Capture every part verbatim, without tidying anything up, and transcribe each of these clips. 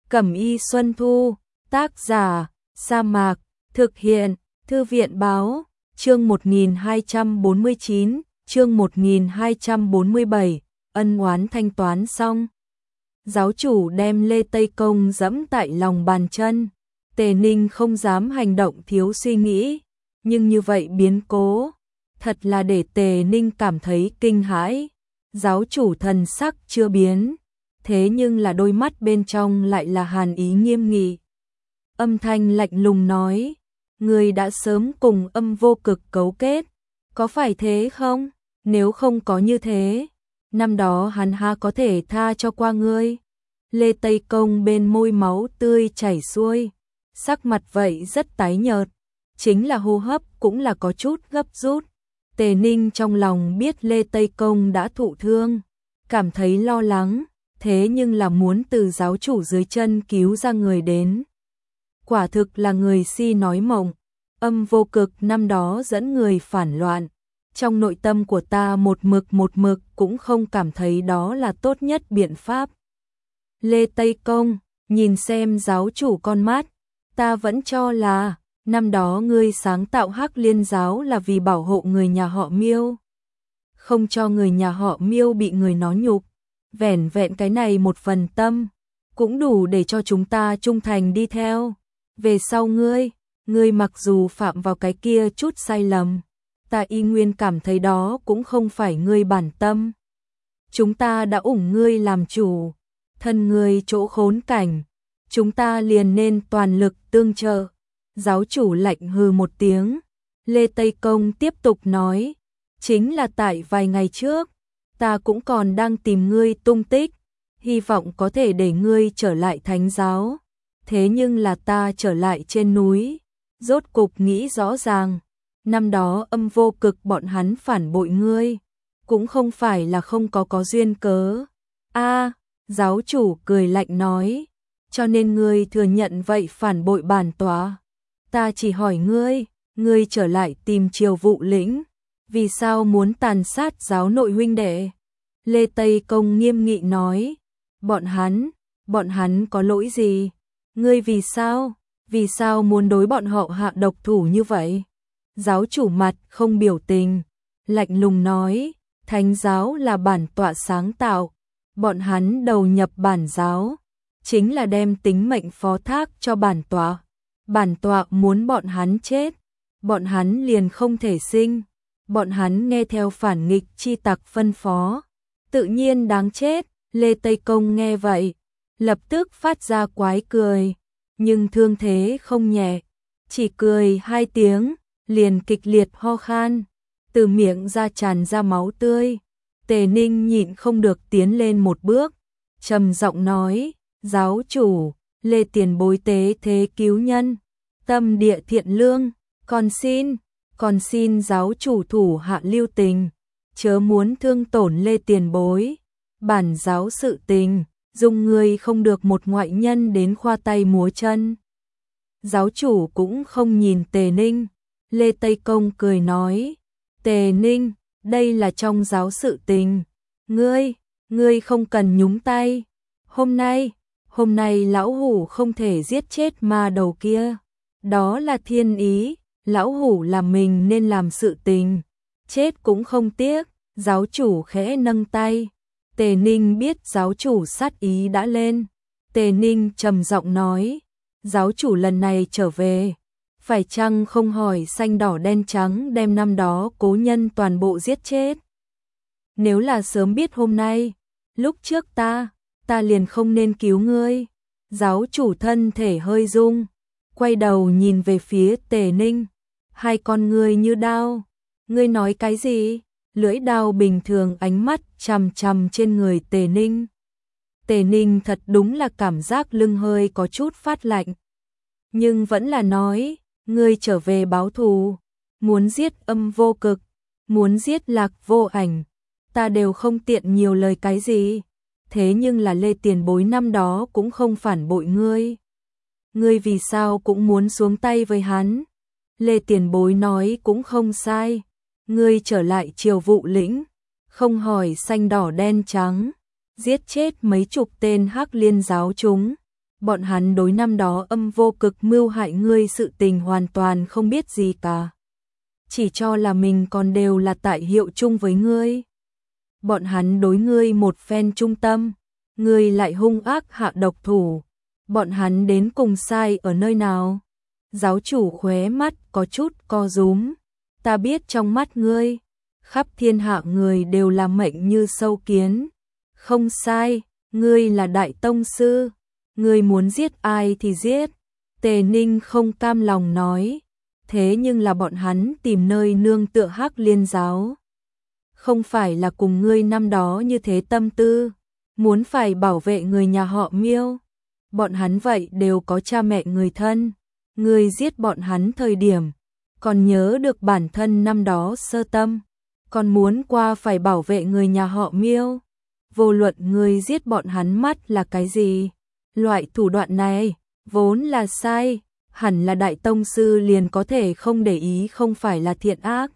Cẩm y Xuân Thu, tác giả, Sa Mạc, thực hiện, Thư viện báo, chương một nghìn hai trăm bốn mươi chín, chương một nghìn hai trăm bốn mươi bảy, ân oán thanh toán xong. Giáo chủ đem Lê Tây Công dẫm tại lòng bàn chân, Tề Ninh không dám hành động thiếu suy nghĩ, nhưng như vậy biến cố, thật là để Tề Ninh cảm thấy kinh hãi. Giáo chủ thần sắc chưa biến, thế nhưng là đôi mắt bên trong lại là hàn ý nghiêm nghị. Âm thanh lạnh lùng nói, người đã sớm cùng Âm Vô Cực cấu kết, có phải thế không? Nếu không có như thế, năm đó hắn ha có thể tha cho qua ngươi. Lê Tây Công bên môi máu tươi chảy xuôi, sắc mặt vậy rất tái nhợt, chính là hô hấp cũng là có chút gấp rút. Tề Ninh trong lòng biết Lê Tây Công đã thụ thương, cảm thấy lo lắng, thế nhưng là muốn từ giáo chủ dưới chân cứu ra người đến. Quả thực là người si nói mộng, Âm Vô Cực năm đó dẫn người phản loạn, trong nội tâm của ta một mực một mực cũng không cảm thấy đó là tốt nhất biện pháp. Lê Tây Công, nhìn xem giáo chủ con mắt, ta vẫn cho là năm đó ngươi sáng tạo Hắc Liên giáo là vì bảo hộ người nhà họ Miêu, không cho người nhà họ Miêu bị người nó nhục. Vẻn vẹn cái này một phần tâm, cũng đủ để cho chúng ta trung thành đi theo. Về sau ngươi, ngươi mặc dù phạm vào cái kia chút sai lầm, ta y nguyên cảm thấy đó cũng không phải ngươi bản tâm. Chúng ta đã ủng ngươi làm chủ, thân ngươi chỗ khốn cảnh, chúng ta liền nên toàn lực tương trợ. Giáo chủ lạnh hừ một tiếng, Lê Tây Công tiếp tục nói, chính là tại vài ngày trước, ta cũng còn đang tìm ngươi tung tích, hy vọng có thể để ngươi trở lại thánh giáo. Thế nhưng là ta trở lại trên núi, rốt cục nghĩ rõ ràng, năm đó Âm Vô Cực bọn hắn phản bội ngươi, cũng không phải là không có có duyên cớ. A, giáo chủ cười lạnh nói, cho nên ngươi thừa nhận vậy phản bội bản tọa. Ta chỉ hỏi ngươi, ngươi trở lại tìm Triều Vụ lĩnh, vì sao muốn tàn sát giáo nội huynh đệ? Lê Tây Công nghiêm nghị nói, bọn hắn, bọn hắn có lỗi gì? Ngươi vì sao, vì sao muốn đối bọn họ hạ độc thủ như vậy? Giáo chủ mặt không biểu tình, lạnh lùng nói, thánh giáo là bản tọa sáng tạo, bọn hắn đầu nhập bản giáo, chính là đem tính mệnh phó thác cho bản tọa. Bản tọa muốn bọn hắn chết, bọn hắn liền không thể sinh, bọn hắn nghe theo phản nghịch chi tặc phân phó, tự nhiên đáng chết. Lê Tây Công nghe vậy, lập tức phát ra quái cười, nhưng thương thế không nhẹ, chỉ cười hai tiếng, liền kịch liệt ho khan, từ miệng ra tràn ra máu tươi. Tề Ninh nhịn không được tiến lên một bước, trầm giọng nói, giáo chủ, Lê tiền bối tế thế cứu nhân, tâm địa thiện lương, còn xin, còn xin giáo chủ thủ hạ lưu tình, chớ muốn thương tổn Lê tiền bối. Bản giáo sự tình, dùng người không được một ngoại nhân đến khoa tay múa chân. Giáo chủ cũng không nhìn Tề Ninh, Lê Tây Công cười nói, Tề Ninh, đây là trong giáo sự tình, ngươi, ngươi không cần nhúng tay. Hôm nay, hôm nay lão hủ không thể giết chết ma đầu kia, đó là thiên ý, lão hủ làm mình nên làm sự tình, chết cũng không tiếc. Giáo chủ khẽ nâng tay, Tề Ninh biết giáo chủ sát ý đã lên. Tề Ninh trầm giọng nói, giáo chủ lần này trở về, phải chăng không hỏi xanh đỏ đen trắng đem năm đó cố nhân toàn bộ giết chết? Nếu là sớm biết hôm nay, lúc trước ta, ta liền không nên cứu ngươi. Giáo chủ thân thể hơi rung, quay đầu nhìn về phía Tề Ninh, hai con ngươi như đao. Ngươi nói cái gì? Lưỡi đao bình thường ánh mắt chằm chằm trên người Tề Ninh. Tề Ninh thật đúng là cảm giác lưng hơi có chút phát lạnh, nhưng vẫn là nói, ngươi trở về báo thù, muốn giết Âm Vô Cực, muốn giết Lạc Vô Ảnh, ta đều không tiện nhiều lời cái gì. Thế nhưng là Lê tiền bối năm đó cũng không phản bội ngươi, ngươi vì sao cũng muốn xuống tay với hắn? Lê tiền bối nói cũng không sai, ngươi trở lại Triều Vụ lĩnh, không hỏi xanh đỏ đen trắng, giết chết mấy chục tên Hắc Liên giáo chúng, bọn hắn đối năm đó âm vô cực mưu hại ngươi sự tình hoàn toàn không biết gì cả. Chỉ cho là mình còn đều là tại hiệu chung với ngươi. Bọn hắn đối ngươi một phen trung tâm, ngươi lại hung ác hạ độc thủ. Bọn hắn đến cùng sai ở nơi nào? Giáo chủ khóe mắt có chút co rúm. Ta biết trong mắt ngươi, khắp thiên hạ người đều là mệnh như sâu kiến. Không sai, ngươi là đại tông sư. Ngươi muốn giết ai thì giết. Tề Ninh không cam lòng nói. Thế nhưng là bọn hắn tìm nơi nương tựa Hắc Liên giáo. Không phải là cùng ngươi năm đó như thế tâm tư. Muốn phải bảo vệ người nhà họ Miêu. Bọn hắn vậy đều có cha mẹ người thân. Ngươi giết bọn hắn thời điểm. Còn nhớ được bản thân năm đó sơ tâm. Còn muốn qua phải bảo vệ người nhà họ Miêu. Vô luận ngươi giết bọn hắn mắt là cái gì. Loại thủ đoạn này, vốn là sai, hẳn là đại tông sư liền có thể không để ý không phải là thiện ác.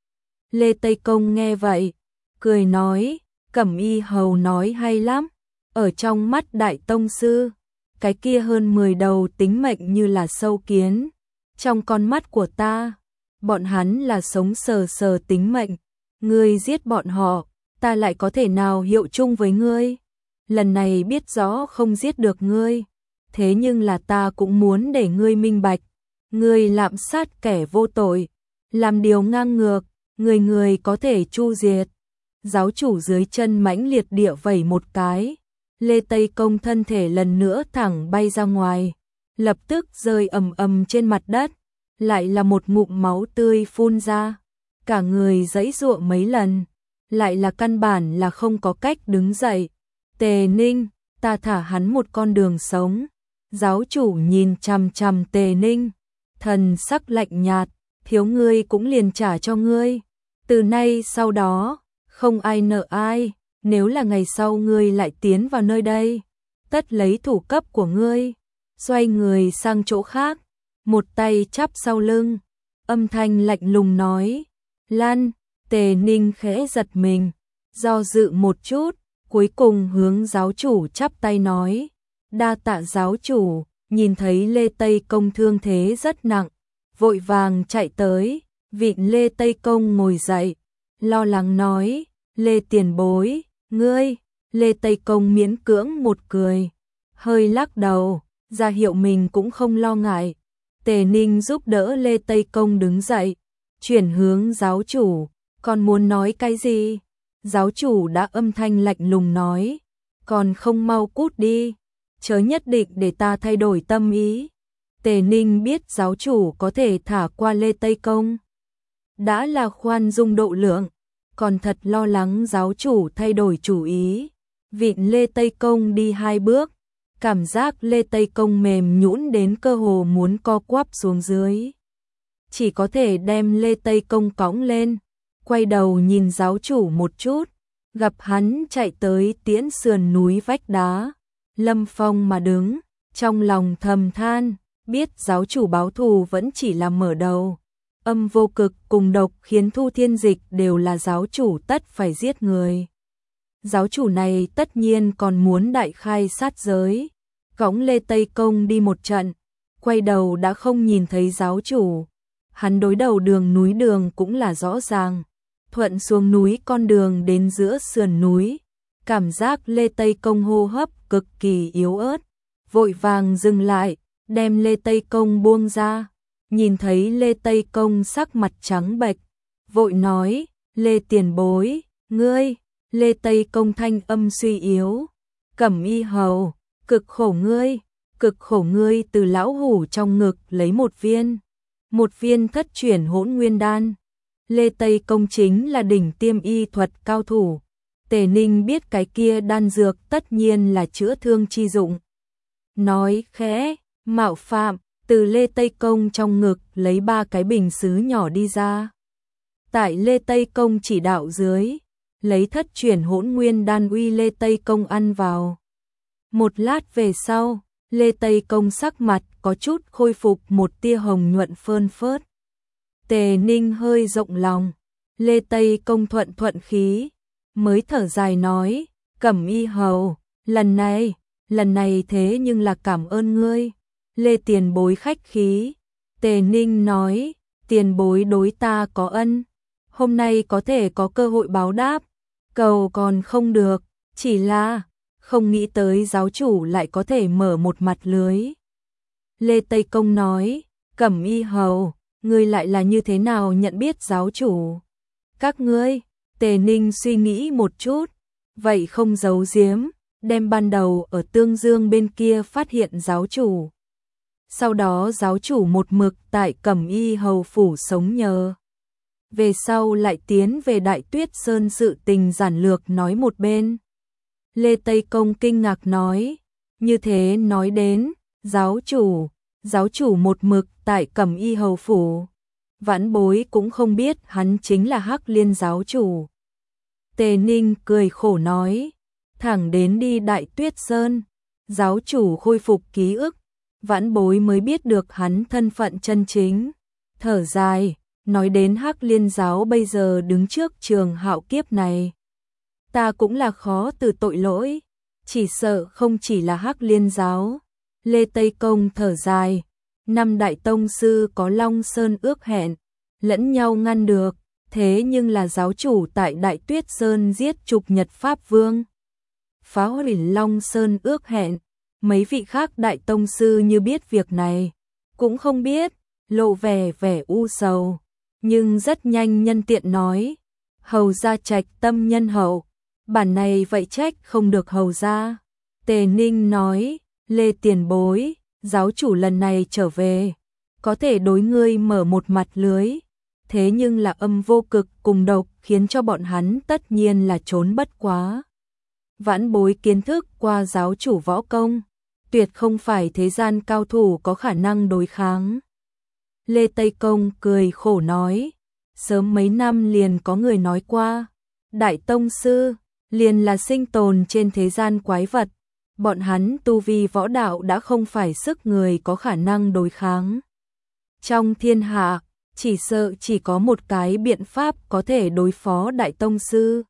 Lê Tây Công nghe vậy, cười nói, Cẩm Y Hầu nói hay lắm, ở trong mắt đại tông sư, cái kia hơn mười đầu tính mệnh như là sâu kiến, trong con mắt của ta, bọn hắn là sống sờ sờ tính mệnh, ngươi giết bọn họ, ta lại có thể nào hiệu chung với ngươi? Lần này biết rõ không giết được ngươi, thế nhưng là ta cũng muốn để ngươi minh bạch, ngươi lạm sát kẻ vô tội, làm điều ngang ngược, người người có thể chu diệt. Giáo chủ dưới chân mãnh liệt địa vẩy một cái, Lê Tây Công thân thể lần nữa thẳng bay ra ngoài, lập tức rơi ầm ầm trên mặt đất, lại là một ngụm máu tươi phun ra, cả người giãy giụa mấy lần, lại là căn bản là không có cách đứng dậy. Tề Ninh, ta thả hắn một con đường sống. Giáo chủ nhìn chằm chằm Tề Ninh, thần sắc lạnh nhạt, thiếu ngươi cũng liền trả cho ngươi. Từ nay sau đó, không ai nợ ai, nếu là ngày sau ngươi lại tiến vào nơi đây, tất lấy thủ cấp của ngươi. Xoay người sang chỗ khác, một tay chắp sau lưng, âm thanh lạnh lùng nói, Lan. Tề Ninh khẽ giật mình, do dự một chút, cuối cùng hướng giáo chủ chắp tay nói, đa tạ giáo chủ. Nhìn thấy Lê Tây Công thương thế rất nặng, vội vàng chạy tới, vịn Lê Tây Công ngồi dậy, lo lắng nói, Lê tiền bối, ngươi. Lê Tây Công miễn cưỡng một cười, hơi lắc đầu, ra hiệu mình cũng không lo ngại. Tề Ninh giúp đỡ Lê Tây Công đứng dậy, chuyển hướng giáo chủ, còn muốn nói cái gì? Giáo chủ đã âm thanh lạnh lùng nói, còn không mau cút đi, chớ nhất định để ta thay đổi tâm ý. Tề Ninh biết giáo chủ có thể thả qua Lê Tây Công, đã là khoan dung độ lượng, còn thật lo lắng giáo chủ thay đổi chủ ý. Vịn Lê Tây Công đi hai bước, cảm giác Lê Tây Công mềm nhũn đến cơ hồ muốn co quắp xuống dưới. Chỉ có thể đem Lê Tây Công cõng lên, quay đầu nhìn giáo chủ một chút, gặp hắn chạy tới tiễn sườn núi vách đá, lâm phong mà đứng, trong lòng thầm than, biết giáo chủ báo thù vẫn chỉ là mở đầu. Âm vô cực cùng độc khiến Thu Thiên Dịch đều là giáo chủ tất phải giết người. Giáo chủ này tất nhiên còn muốn đại khai sát giới, cõng Lê Tây Công đi một trận, quay đầu đã không nhìn thấy giáo chủ. Hắn đối đầu đường núi đường cũng là rõ ràng, thuận xuống núi con đường đến giữa sườn núi, cảm giác Lê Tây Công hô hấp cực kỳ yếu ớt, vội vàng dừng lại, đem Lê Tây Công buông ra, nhìn thấy Lê Tây Công sắc mặt trắng bệch, vội nói, Lê tiền bối, ngươi. Lê Tây Công thanh âm suy yếu, Cẩm Y Hầu, cực khổ ngươi, cực khổ ngươi. Từ lão hủ trong ngực lấy một viên, một viên thất chuyển hỗn nguyên đan. Lê Tây Công chính là đỉnh tiêm y thuật cao thủ, Tề Ninh biết cái kia đan dược tất nhiên là chữa thương chi dụng. Nói khẽ, mạo phạm, từ Lê Tây Công trong ngực lấy ba cái bình sứ nhỏ đi ra. Tại Lê Tây Công chỉ đạo dưới, lấy thất chuyển hỗn nguyên đan uy Lê Tây Công ăn vào. Một lát về sau, Lê Tây Công sắc mặt có chút khôi phục một tia hồng nhuận phơn phớt. Tề Ninh hơi rộng lòng, Lê Tây Công thuận thuận khí, mới thở dài nói, Cẩm Y Hầu, lần này, lần này thế nhưng là cảm ơn ngươi. Lê tiền bối khách khí. Tề Ninh nói, tiền bối đối ta có ân, hôm nay có thể có cơ hội báo đáp, cầu còn không được, chỉ là không nghĩ tới giáo chủ lại có thể mở một mặt lưới. Lê Tây Công nói, Cẩm Y Hầu, ngươi lại là như thế nào nhận biết giáo chủ? Các ngươi, Tề Ninh suy nghĩ một chút, vậy không giấu giếm, đem ban đầu ở Tương Dương bên kia phát hiện giáo chủ. Sau đó giáo chủ một mực tại Cẩm Y Hầu phủ sống nhờ. Về sau lại tiến về Đại Tuyết Sơn sự tình giản lược nói một bên. Lê Tây Công kinh ngạc nói, như thế nói đến, giáo chủ, giáo chủ một mực tại Cẩm Y Hầu phủ. Vãn bối cũng không biết hắn chính là Hắc Liên giáo chủ. Tề Ninh cười khổ nói, thẳng đến đi Đại Tuyết Sơn, giáo chủ khôi phục ký ức, vãn bối mới biết được hắn thân phận chân chính. Thở dài, nói đến Hắc Liên giáo bây giờ đứng trước trường hạo kiếp này. Ta cũng là khó từ tội lỗi, chỉ sợ không chỉ là Hắc Liên giáo. Lê Tây Công thở dài, năm đại tông sư có Long Sơn ước hẹn, lẫn nhau ngăn được, thế nhưng là giáo chủ tại Đại Tuyết Sơn giết Trục Nhật Pháp Vương, phá hủy Long Sơn ước hẹn. Mấy vị khác đại tông sư như biết việc này, cũng không biết, lộ vẻ vẻ u sầu, nhưng rất nhanh nhân tiện nói, hầu gia trạch tâm nhân hậu, bản này vậy trách không được hầu gia. Tề Ninh nói, Lê tiền bối, giáo chủ lần này trở về, có thể đối ngươi mở một mặt lưới, thế nhưng là âm vô cực cùng độc khiến cho bọn hắn tất nhiên là trốn bất quá. Vãn bối kiến thức qua giáo chủ võ công, tuyệt không phải thế gian cao thủ có khả năng đối kháng. Lê Tây Công cười khổ nói, sớm mấy năm liền có người nói qua, đại tông sư, liền là sinh tồn trên thế gian quái vật, bọn hắn tu vi võ đạo đã không phải sức người có khả năng đối kháng. Trong thiên hạ, chỉ sợ chỉ có một cái biện pháp có thể đối phó đại tông sư.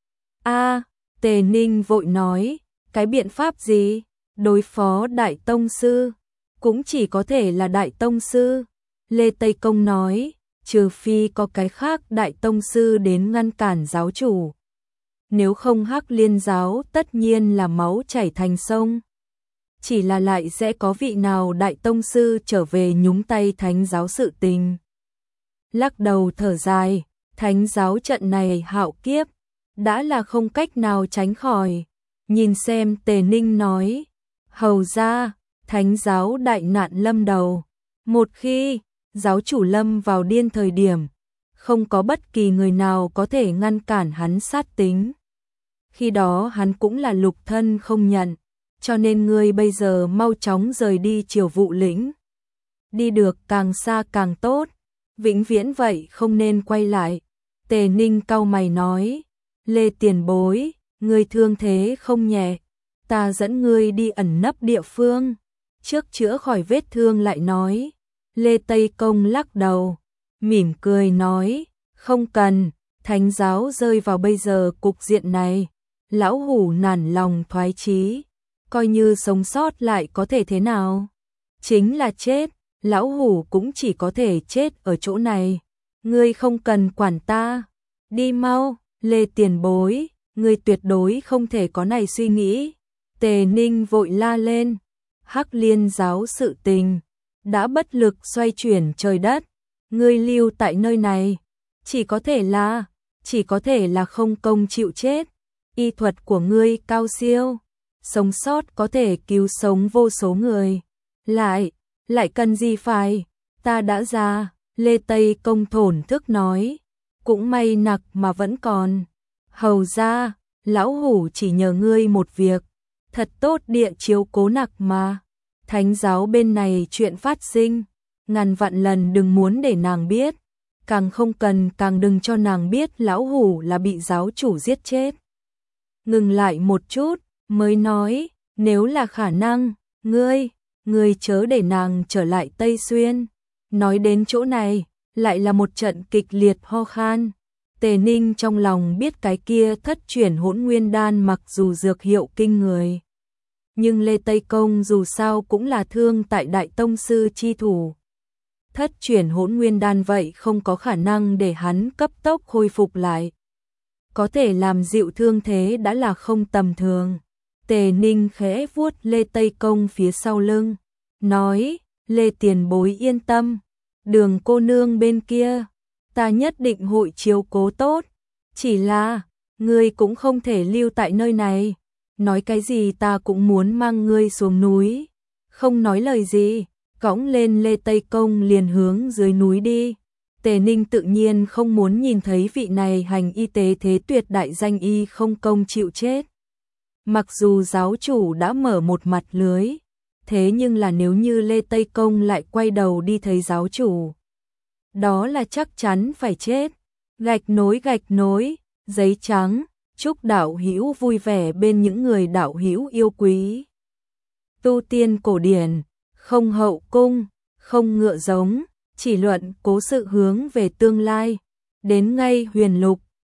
A, Tề Ninh vội nói, cái biện pháp gì? Đối phó đại tông sư, cũng chỉ có thể là đại tông sư. Lê Tây Công nói, trừ phi có cái khác đại tông sư đến ngăn cản giáo chủ. Nếu không Hắc Liên giáo tất nhiên là máu chảy thành sông. Chỉ là lại sẽ có vị nào đại tông sư trở về nhúng tay thánh giáo sự tình. Lắc đầu thở dài, thánh giáo trận này hạo kiếp, đã là không cách nào tránh khỏi. Nhìn xem Tề Ninh nói, hầu ra, thánh giáo đại nạn lâm đầu. Một khi giáo chủ lâm vào điên thời điểm, không có bất kỳ người nào có thể ngăn cản hắn sát tính. Khi đó hắn cũng là lục thân không nhận, cho nên ngươi bây giờ mau chóng rời đi Triều Vụ lĩnh. Đi được càng xa càng tốt, vĩnh viễn vậy không nên quay lại. Tề Ninh cau mày nói, Lê tiền bối, ngươi thương thế không nhẹ, ta dẫn ngươi đi ẩn nấp địa phương, trước chữa khỏi vết thương lại nói. Lê Tây Công lắc đầu, mỉm cười nói, không cần, thánh giáo rơi vào bây giờ cục diện này, lão hủ nản lòng thoái chí, coi như sống sót lại có thể thế nào? Chính là chết, lão hủ cũng chỉ có thể chết ở chỗ này, ngươi không cần quản ta, đi mau, Lê tiền bối, ngươi tuyệt đối không thể có này suy nghĩ. Tề Ninh vội la lên, Hắc Liên giáo sự tình, đã bất lực xoay chuyển trời đất, ngươi lưu tại nơi này, chỉ có thể là, chỉ có thể là không công chịu chết, y thuật của ngươi cao siêu, sống sót có thể cứu sống vô số người, lại, lại cần gì phải, ta đã già, Lê Tây Công thổn thức nói, cũng may nặc mà vẫn còn, hầu ra, lão hủ chỉ nhờ ngươi một việc, thật tốt địa chiếu cố nặc mà. Thánh giáo bên này chuyện phát sinh, ngàn vạn lần đừng muốn để nàng biết, càng không cần càng đừng cho nàng biết lão hủ là bị giáo chủ giết chết. Ngừng lại một chút, mới nói, nếu là khả năng, ngươi, ngươi chớ để nàng trở lại Tây Xuyên. Nói đến chỗ này, lại là một trận kịch liệt ho khan. Tề Ninh trong lòng biết cái kia thất chuyển hỗn nguyên đan mặc dù dược hiệu kinh người, Nhưng Lê Tây Công dù sao cũng là thương tại Đại Tông Sư chi thủ. Thất chuyển hỗn nguyên đan vậy không có khả năng để hắn cấp tốc khôi phục lại. Có thể làm dịu thương thế đã là không tầm thường. Tề Ninh khẽ vuốt Lê Tây Công phía sau lưng, nói, Lê tiền bối yên tâm, Đường cô nương bên kia, ta nhất định hội chiếu cố tốt, chỉ là, ngươi cũng không thể lưu tại nơi này, nói cái gì ta cũng muốn mang ngươi xuống núi, không nói lời gì, cõng lên Lê Tây Công liền hướng dưới núi đi. Tề Ninh tự nhiên không muốn nhìn thấy vị này hành y tế thế tuyệt đại danh y không công chịu chết. Mặc dù giáo chủ đã mở một mặt lưới, thế nhưng là nếu như Lê Tây Công lại quay đầu đi thấy giáo chủ, đó là chắc chắn phải chết. Gạch nối gạch nối, giấy trắng, chúc đạo hữu vui vẻ bên những người đạo hữu yêu quý. Tu tiên cổ điển, không hậu cung, không ngựa giống, chỉ luận cố sự hướng về tương lai, đến ngay huyền lục.